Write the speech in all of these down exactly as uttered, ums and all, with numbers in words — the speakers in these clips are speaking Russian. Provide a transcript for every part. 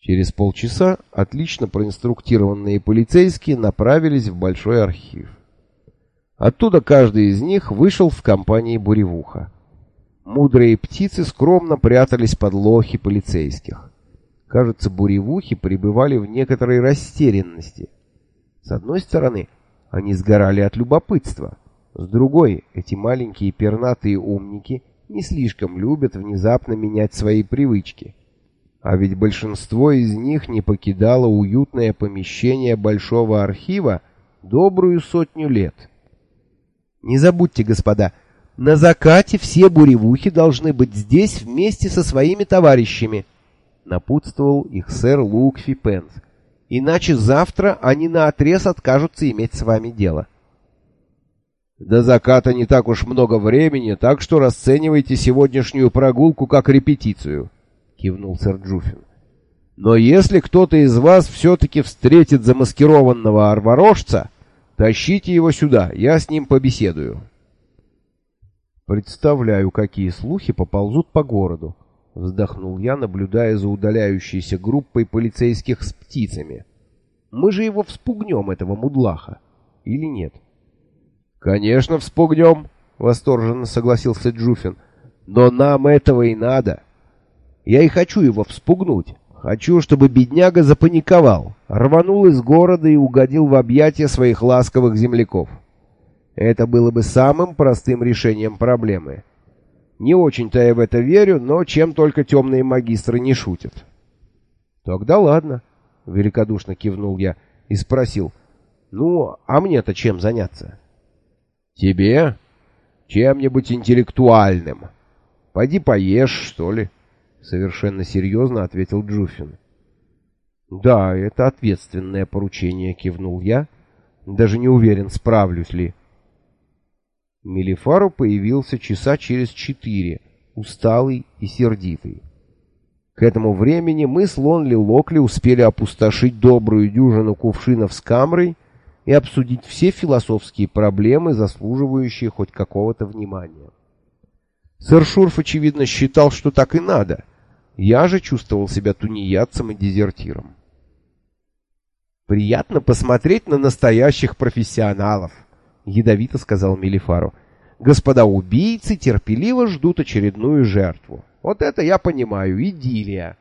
Через полчаса отлично проинструктированные полицейские направились в большой архив. Оттуда каждый из них вышел в компании Буревуха. Мудрые птицы скромно прятались под лохи полицейских. Кажется, буревухи пребывали в некоторой растерянности. С одной стороны, они сгорали от любопытства. С другой, эти маленькие пернатые умники не слишком любят внезапно менять свои привычки. А ведь большинство из них не покидало уютное помещение большого архива добрую сотню лет. «Не забудьте, господа, на закате все буревухи должны быть здесь вместе со своими товарищами», напутствовал их сэр Лукфи Пенс. «Иначе завтра они наотрез откажутся иметь с вами дело». «До заката не так уж много времени, так что расценивайте сегодняшнюю прогулку как репетицию», — кивнул сэр Джуффин. «Но если кто-то из вас все-таки встретит замаскированного арварожца, тащите его сюда, я с ним побеседую». «Представляю, какие слухи поползут по городу», — вздохнул я, наблюдая за удаляющейся группой полицейских с птицами. «Мы же его вспугнем, этого мудлаха, или нет?» «Конечно, вспугнем», — восторженно согласился Джуффин. «Но нам этого и надо. Я и хочу его вспугнуть. Хочу, чтобы бедняга запаниковал, рванул из города и угодил в объятия своих ласковых земляков. Это было бы самым простым решением проблемы. Не очень-то я в это верю, но чем только темные магистры не шутят». «Тогда ладно», — великодушно кивнул я и спросил. «Ну, а мне-то чем заняться?» «Тебе? Чем-нибудь интеллектуальным. Пойди поешь, что ли?» Совершенно серьезно ответил Джуффин. «Да, это ответственное поручение», — кивнул я. «Даже не уверен, справлюсь ли». Мелифару появился часа через четыре, усталый и сердитый. К этому времени мы с Лонли Локли успели опустошить добрую дюжину кувшинов с камрой и обсудить все философские проблемы, заслуживающие хоть какого-то внимания. Сэр Шурф, очевидно, считал, что так и надо. Я же чувствовал себя тунеядцем и дезертиром. «Приятно посмотреть на настоящих профессионалов», — ядовито сказал Мелифару. «Господа убийцы терпеливо ждут очередную жертву. Вот это я понимаю, идиллия».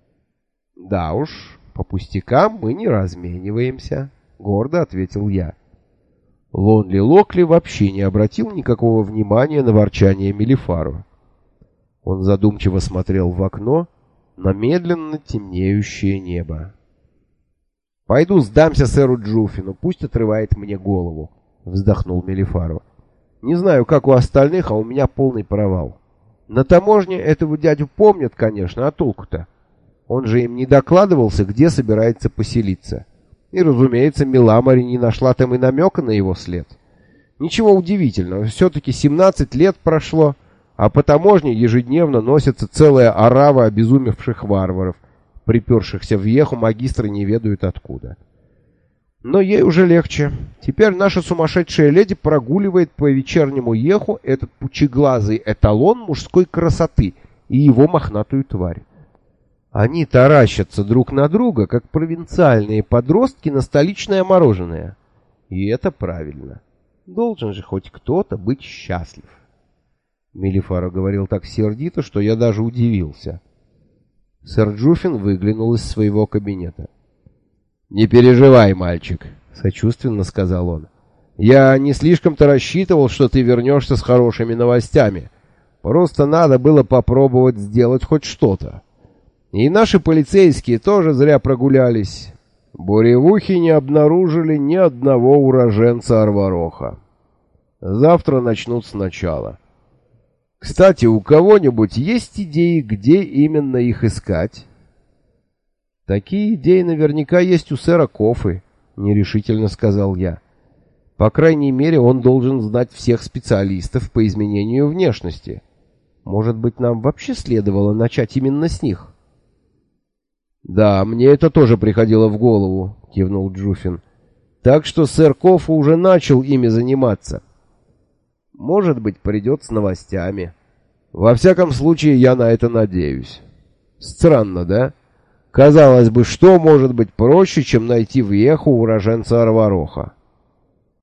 «Да уж, по пустякам мы не размениваемся», — гордо ответил я. Лонли Локли вообще не обратил никакого внимания на ворчание Мелифару. Он задумчиво смотрел в окно на медленно темнеющее небо. «Пойду сдамся сэру Джуффину, пусть отрывает мне голову», — вздохнул Мелифару. «Не знаю, как у остальных, а у меня полный провал. На таможне этого дядю помнят, конечно, а толку-то? Он же им не докладывался, где собирается поселиться. И, разумеется, Миламари не нашла там и намека на его след. Ничего удивительного, все-таки семнадцать лет прошло, а по таможне ежедневно носится целая орава обезумевших варваров, припершихся в Еху магистры не ведают откуда. Но ей уже легче. Теперь наша сумасшедшая леди прогуливает по вечернему Еху этот пучеглазый эталон мужской красоты и его мохнатую тварь. Они таращатся друг на друга, как провинциальные подростки на столичное мороженое. И это правильно. Должен же хоть кто-то быть счастлив. Мелифаро говорил так сердито, что я даже удивился. Сэр Джуффин выглянул из своего кабинета. «Не переживай, мальчик», — сочувственно сказал он. «Я не слишком-то рассчитывал, что ты вернешься с хорошими новостями. Просто надо было попробовать сделать хоть что-то. И наши полицейские тоже зря прогулялись. Буревухи не обнаружили ни одного уроженца Арвароха. Завтра начнут сначала. Кстати, у кого-нибудь есть идеи, где именно их искать?» «Такие идеи наверняка есть у сэра Кофы», — нерешительно сказал я. «По крайней мере, он должен знать всех специалистов по изменению внешности. Может быть, нам вообще следовало начать именно с них?» «Да, мне это тоже приходило в голову», — кивнул Джуффин. «Так что сэр Кофа уже начал ими заниматься. Может быть, придет с новостями. Во всяком случае, я на это надеюсь. Странно, да? Казалось бы, что может быть проще, чем найти в Еху уроженца Арвароха?